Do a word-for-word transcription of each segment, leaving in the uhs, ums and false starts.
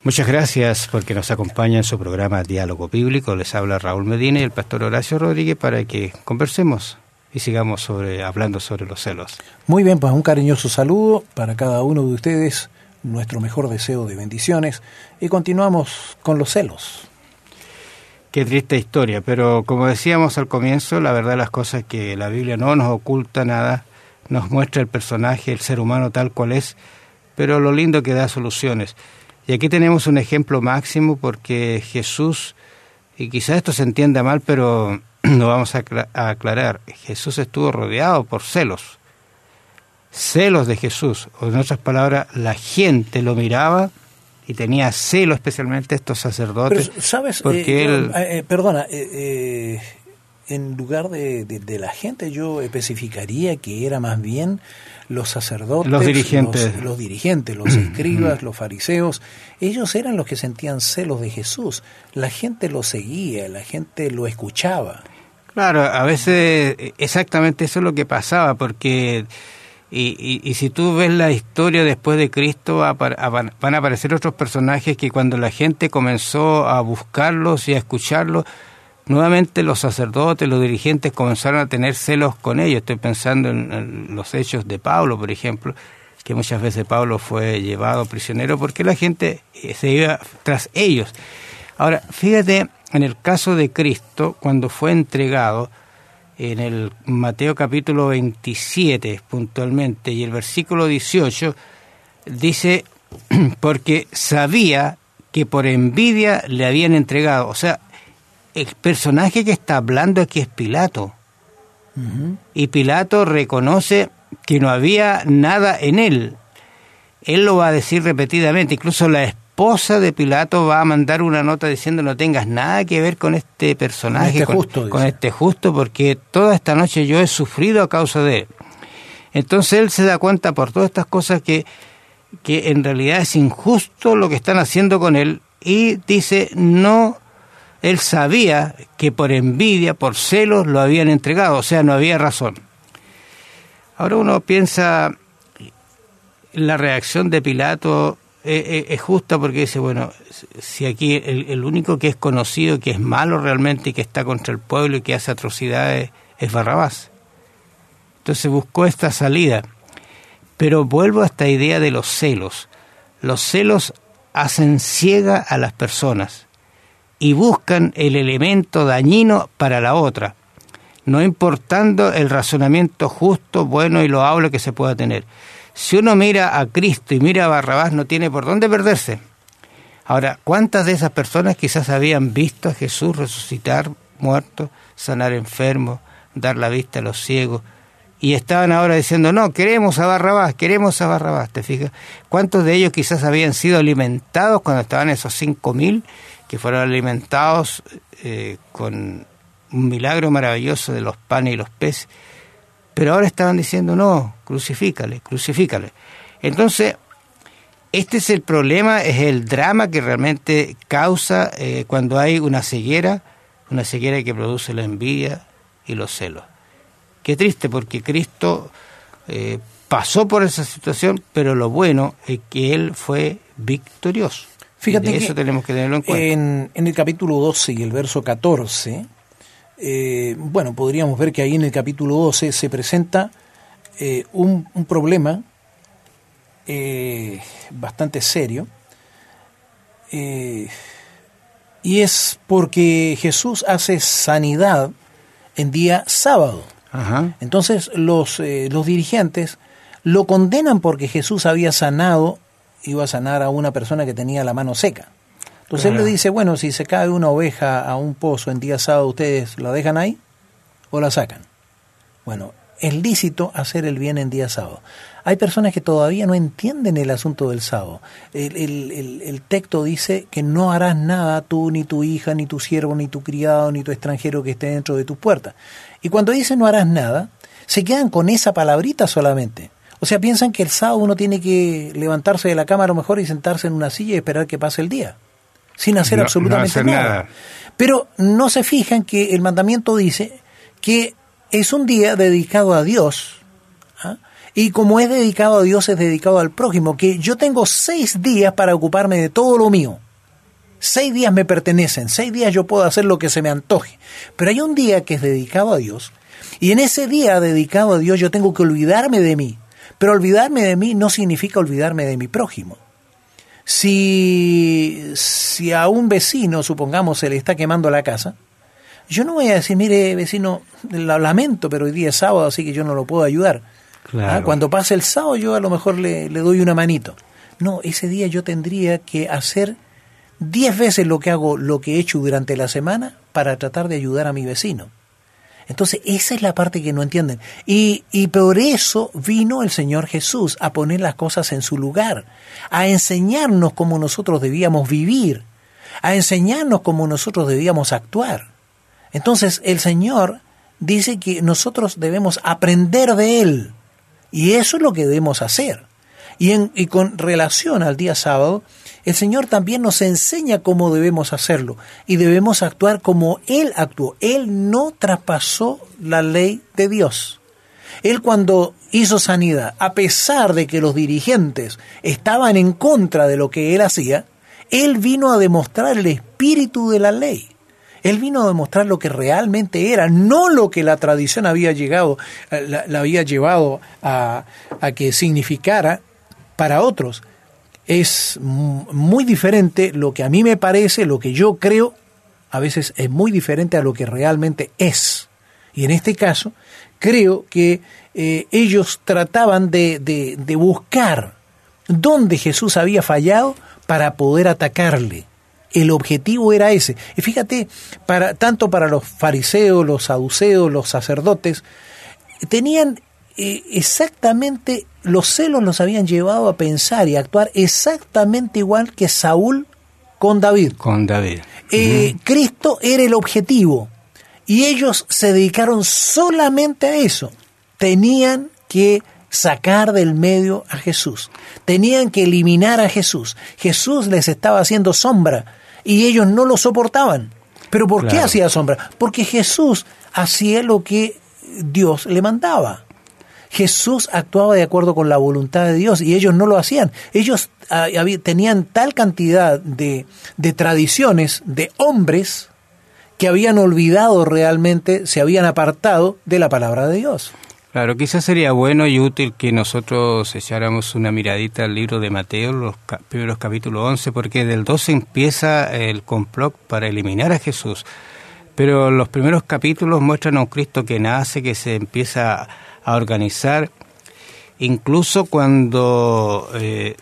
Muchas gracias porque nos acompaña en su programa Diálogo Bíblico. Les habla Raúl Medina y el pastor Horacio Rodríguez para que conversemos y sigamos sobre hablando sobre los celos. Muy bien, pues un cariñoso saludo para cada uno de ustedes, nuestro mejor deseo de bendiciones, y continuamos con los celos. Qué triste historia, pero como decíamos al comienzo, la verdad de las cosas es que la Biblia no nos oculta nada, nos muestra el personaje, el ser humano tal cual es, pero lo lindo que da soluciones. Y aquí tenemos un ejemplo máximo porque Jesús, y quizás esto se entienda mal, pero lo vamos a aclarar, Jesús estuvo rodeado por celos, celos de Jesús, o en otras palabras, la gente lo miraba y tenía celo, especialmente estos sacerdotes. Pero, ¿sabes? Porque eh, él... yo, eh, perdona, eh, eh, en lugar de, de, de la gente yo especificaría que era más bien los sacerdotes, los dirigentes, los, los, dirigentes, los escribas, los fariseos. Ellos eran los que sentían celos de Jesús. La gente lo seguía, la gente lo escuchaba. Claro, a veces exactamente eso es lo que pasaba, porque y, y, y si tú ves la historia después de Cristo, van a aparecer otros personajes que cuando la gente comenzó a buscarlos y a escucharlos, nuevamente los sacerdotes, los dirigentes comenzaron a tener celos con ellos. Estoy pensando en, en los hechos de Pablo, por ejemplo, que muchas veces Pablo fue llevado prisionero porque la gente se iba tras ellos. Ahora, fíjate, en el caso de Cristo, cuando fue entregado, en el Mateo capítulo veintisiete puntualmente, y el versículo dieciocho, dice, porque sabía que por envidia le habían entregado. O sea, el personaje que está hablando aquí es Pilato. Uh-huh. Y Pilato reconoce que no había nada en él. Él lo va a decir repetidamente. Incluso la esposa de Pilato va a mandar una nota diciendo no tengas nada que ver con este personaje, con este justo, con, con este justo, porque toda esta noche yo he sufrido a causa de él. Entonces él se da cuenta por todas estas cosas que, que en realidad es injusto lo que están haciendo con él, y dice no... Él sabía que por envidia, por celos, lo habían entregado, o sea, no había razón. Ahora uno piensa, la reacción de Pilato es, es justa porque dice, bueno, si aquí el, el único que es conocido, que es malo realmente y que está contra el pueblo y que hace atrocidades es Barrabás. Entonces buscó esta salida. Pero vuelvo a esta idea de los celos. Los celos hacen ciega a las personas y buscan el elemento dañino para la otra, no importando el razonamiento justo, bueno y loable que se pueda tener. Si uno mira a Cristo y mira a Barrabás, no tiene por dónde perderse. Ahora, ¿cuántas de esas personas quizás habían visto a Jesús resucitar muertos, sanar enfermos, dar la vista a los ciegos, y estaban ahora diciendo, no, queremos a Barrabás, queremos a Barrabás? ¿Te fijas? ¿Cuántos de ellos quizás habían sido alimentados cuando estaban esos cinco mil, que fueron alimentados eh, con un milagro maravilloso de los panes y los peces, pero ahora estaban diciendo, no, crucifícale, crucifícale? Entonces, este es el problema, es el drama que realmente causa eh, cuando hay una ceguera, una ceguera que produce la envidia y los celos. Qué triste, porque Cristo eh, pasó por esa situación, pero lo bueno es que Él fue victorioso. Fíjate que eso tenemos que tenerlo en cuenta. En, en el capítulo doce y el verso catorce, eh, bueno, podríamos ver que ahí en el capítulo doce se presenta eh, un, un problema eh, bastante serio, eh, y es porque Jesús hace sanidad en día sábado. Ajá. Entonces los, eh, los dirigentes lo condenan porque Jesús había sanado, iba a sanar a una persona que tenía la mano seca. Entonces claro. Él le dice, bueno, si se cae una oveja a un pozo en día sábado, ¿ustedes la dejan ahí o la sacan? Bueno, es lícito hacer el bien en día sábado. Hay personas que todavía no entienden el asunto del sábado. El, el, el, el texto dice que no harás nada tú, ni tu hija, ni tu siervo, ni tu criado, ni tu extranjero que esté dentro de tus puertas. Y cuando dice no harás nada, se quedan con esa palabrita solamente. O sea, piensan que el sábado uno tiene que levantarse de la cama a lo mejor y sentarse en una silla y esperar que pase el día, sin hacer no, absolutamente no hacer nada. nada. Pero no se fijan que el mandamiento dice que es un día dedicado a Dios, ¿ah? Y como es dedicado a Dios, es dedicado al prójimo, que yo tengo seis días para ocuparme de todo lo mío. Seis días me pertenecen, seis días yo puedo hacer lo que se me antoje. Pero hay un día que es dedicado a Dios, y en ese día dedicado a Dios yo tengo que olvidarme de mí. Pero olvidarme de mí no significa olvidarme de mi prójimo. Si, si a un vecino, supongamos, se le está quemando la casa, yo no voy a decir, mire, vecino, lo lamento, pero hoy día es sábado, así que yo no lo puedo ayudar. Claro. ¿Ah? Cuando pase el sábado yo a lo mejor le, le doy una manito. No, ese día yo tendría que hacer diez veces lo que hago, lo que he hecho durante la semana para tratar de ayudar a mi vecino. Entonces, esa es la parte que no entienden. Y, y por eso vino el Señor Jesús a poner las cosas en su lugar, a enseñarnos cómo nosotros debíamos vivir, a enseñarnos cómo nosotros debíamos actuar. Entonces, el Señor dice que nosotros debemos aprender de Él, y eso es lo que debemos hacer. Y, en, y con relación al día sábado, el Señor también nos enseña cómo debemos hacerlo y debemos actuar como Él actuó. Él no traspasó la ley de Dios. Él cuando hizo sanidad, a pesar de que los dirigentes estaban en contra de lo que Él hacía, Él vino a demostrar el espíritu de la ley. Él vino a demostrar lo que realmente era, no lo que la tradición había llegado, la, la había llevado a, a que significara para otros. Es muy diferente lo que a mí me parece, lo que yo creo, a veces es muy diferente a lo que realmente es. Y en este caso, creo que eh, ellos trataban de, de, de buscar dónde Jesús había fallado para poder atacarle. El objetivo era ese. Y fíjate, para, tanto para los fariseos, los saduceos, los sacerdotes, tenían eh, exactamente... Los celos los habían llevado a pensar y a actuar exactamente igual que Saúl con David. Con David. Eh, uh-huh. Cristo era el objetivo y ellos se dedicaron solamente a eso. Tenían que sacar del medio a Jesús. Tenían que eliminar a Jesús. Jesús les estaba haciendo sombra y ellos no lo soportaban. ¿Pero por claro. qué hacía sombra? Porque Jesús hacía lo que Dios le mandaba. Jesús actuaba de acuerdo con la voluntad de Dios y ellos no lo hacían. Ellos ah, tenían tal cantidad de, de tradiciones de hombres que habían olvidado realmente, se habían apartado de la palabra de Dios. Claro, quizás sería bueno y útil que nosotros echáramos una miradita al libro de Mateo, los ca- primeros capítulos once, porque del doce empieza el complot para eliminar a Jesús. Pero los primeros capítulos muestran a un Cristo que nace, que se empieza a organizar, incluso cuando eh,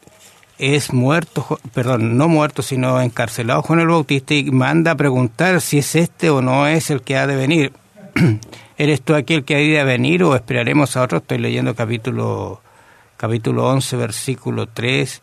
es muerto, perdón, no muerto, sino encarcelado Juan el Bautista, y manda a preguntar si es este o no es el que ha de venir. ¿Eres tú aquel que ha de venir o esperaremos a otro? Estoy leyendo capítulo, capítulo once, versículo tres.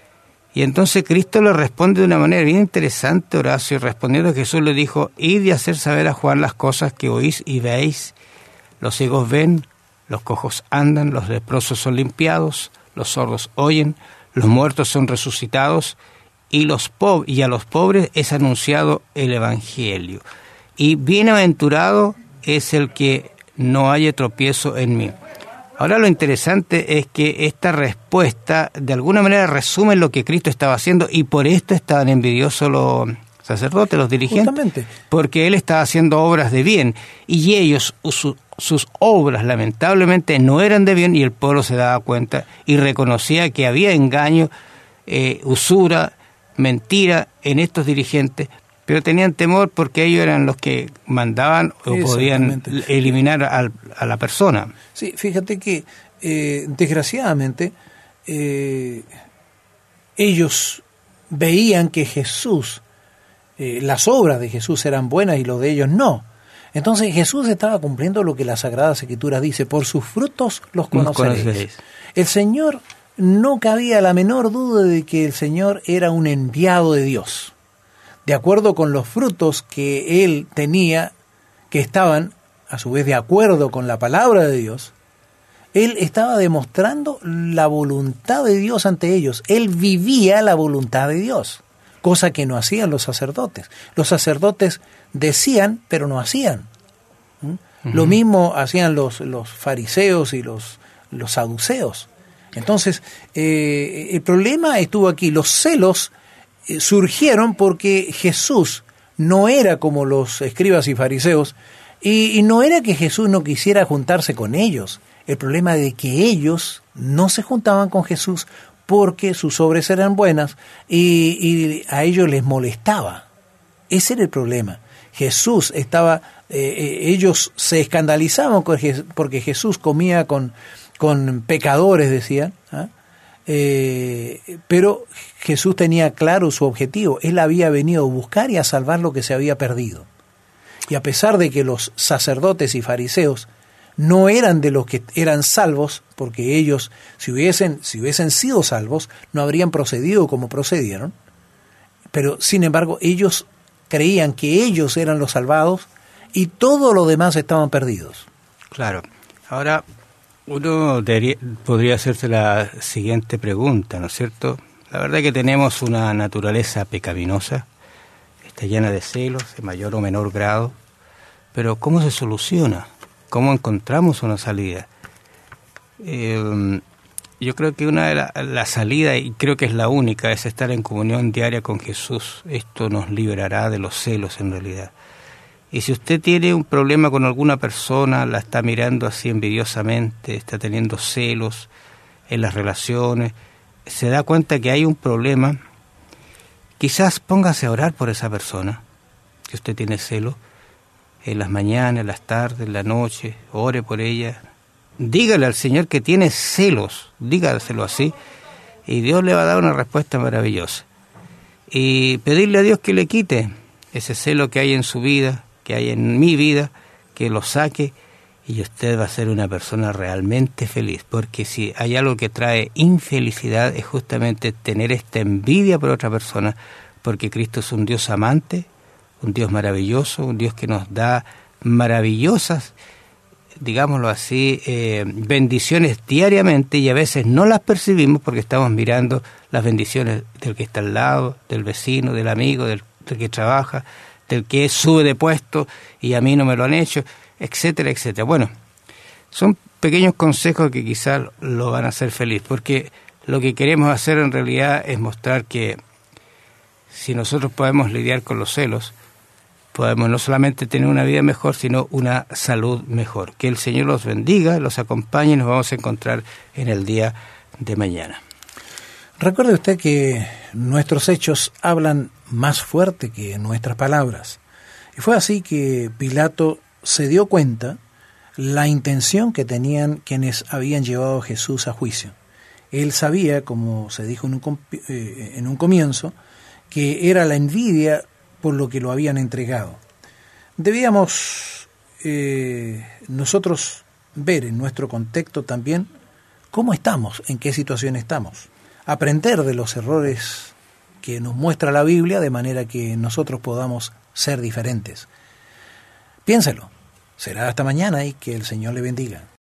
Y entonces Cristo le responde de una manera bien interesante, Horacio. Respondiendo, Jesús le dijo: id y hacer saber a Juan las cosas que oís y veis. Los ciegos ven, los cojos andan, los leprosos son limpiados, los sordos oyen, los muertos son resucitados, y, los po- y a los pobres es anunciado el Evangelio. Y bienaventurado es el que no haya tropiezo en mí. Ahora lo interesante es que esta respuesta de alguna manera resume lo que Cristo estaba haciendo, y por esto estaban envidiosos los sacerdotes, los dirigentes. Justamente. Porque Él estaba haciendo obras de bien, y ellos, su, sus obras lamentablemente no eran de bien, y el pueblo se daba cuenta y reconocía que había engaño, eh, usura, mentira en estos dirigentes, pero tenían temor porque ellos eran los que mandaban o podían eliminar a, a la persona. Sí, fíjate que eh, desgraciadamente eh, ellos veían que Jesús, eh, las obras de Jesús eran buenas y los de ellos no. Entonces Jesús estaba cumpliendo lo que la Sagrada Escritura dice: por sus frutos los conoceréis. conoceréis. El Señor, no cabía la menor duda de que el Señor era un enviado de Dios. De acuerdo con los frutos que Él tenía, que estaban a su vez de acuerdo con la palabra de Dios, Él estaba demostrando la voluntad de Dios ante ellos. Él vivía la voluntad de Dios, cosa que no hacían los sacerdotes. Los sacerdotes decían, pero no hacían. ¿Mm? Uh-huh. Lo mismo hacían los, los fariseos y los, los saduceos. Entonces, eh, el problema estuvo aquí. Los celos eh, surgieron porque Jesús no era como los escribas y fariseos, y, y no era que Jesús no quisiera juntarse con ellos. El problema de que ellos no se juntaban con Jesús porque sus obras eran buenas y, y a ellos les molestaba. Ese era el problema. Jesús estaba, eh, ellos se escandalizaban porque Jesús comía con, con pecadores, decían, ¿ah? eh, pero Jesús tenía claro su objetivo. Él había venido a buscar y a salvar lo que se había perdido. Y a pesar de que los sacerdotes y fariseos no eran de los que eran salvos, porque ellos, si hubiesen, si hubiesen sido salvos, no habrían procedido como procedieron, pero sin embargo ellos creían que ellos eran los salvados y todo lo demás estaban perdidos. Claro. Ahora, uno debería, podría hacerse la siguiente pregunta, ¿no es cierto? La verdad es que tenemos una naturaleza pecaminosa, está llena de celos, en mayor o menor grado, pero ¿cómo se soluciona? ¿Cómo encontramos una salida? Eh, yo creo que una de las la salidas, y creo que es la única, es estar en comunión diaria con Jesús. Esto nos liberará de los celos en realidad. Y si usted tiene un problema con alguna persona, la está mirando así envidiosamente, está teniendo celos en las relaciones, se da cuenta que hay un problema, quizás póngase a orar por esa persona, que usted tiene celos, en las mañanas, en las tardes, en la noche, ore por ella, dígale al Señor que tiene celos, dígaselo así, y Dios le va a dar una respuesta maravillosa. Y pedirle a Dios que le quite ese celo que hay en su vida, que hay en mi vida, que lo saque, y usted va a ser una persona realmente feliz, porque si hay algo que trae infelicidad es justamente tener esta envidia por otra persona, porque Cristo es un Dios amante, un Dios maravilloso, un Dios que nos da maravillosas, digámoslo así, eh, bendiciones diariamente, y a veces no las percibimos porque estamos mirando las bendiciones del que está al lado, del vecino, del amigo, del, del que trabaja, del que sube de puesto y a mí no me lo han hecho, etcétera, etcétera. Bueno, son pequeños consejos que quizás lo van a hacer feliz, porque lo que queremos hacer en realidad es mostrar que si nosotros podemos lidiar con los celos, podemos no solamente tener una vida mejor, sino una salud mejor. Que el Señor los bendiga, los acompañe y nos vamos a encontrar en el día de mañana. Recuerde usted que nuestros hechos hablan más fuerte que nuestras palabras. Y fue así que Pilato se dio cuenta la intención que tenían quienes habían llevado a Jesús a juicio. Él sabía, como se dijo en un, eh, en un comienzo, que era la envidia por lo que lo habían entregado. Debíamos eh, nosotros ver en nuestro contexto también cómo estamos, en qué situación estamos, aprender de los errores que nos muestra la Biblia de manera que nosotros podamos ser diferentes. Piénselo. Será hasta mañana y que el Señor le bendiga.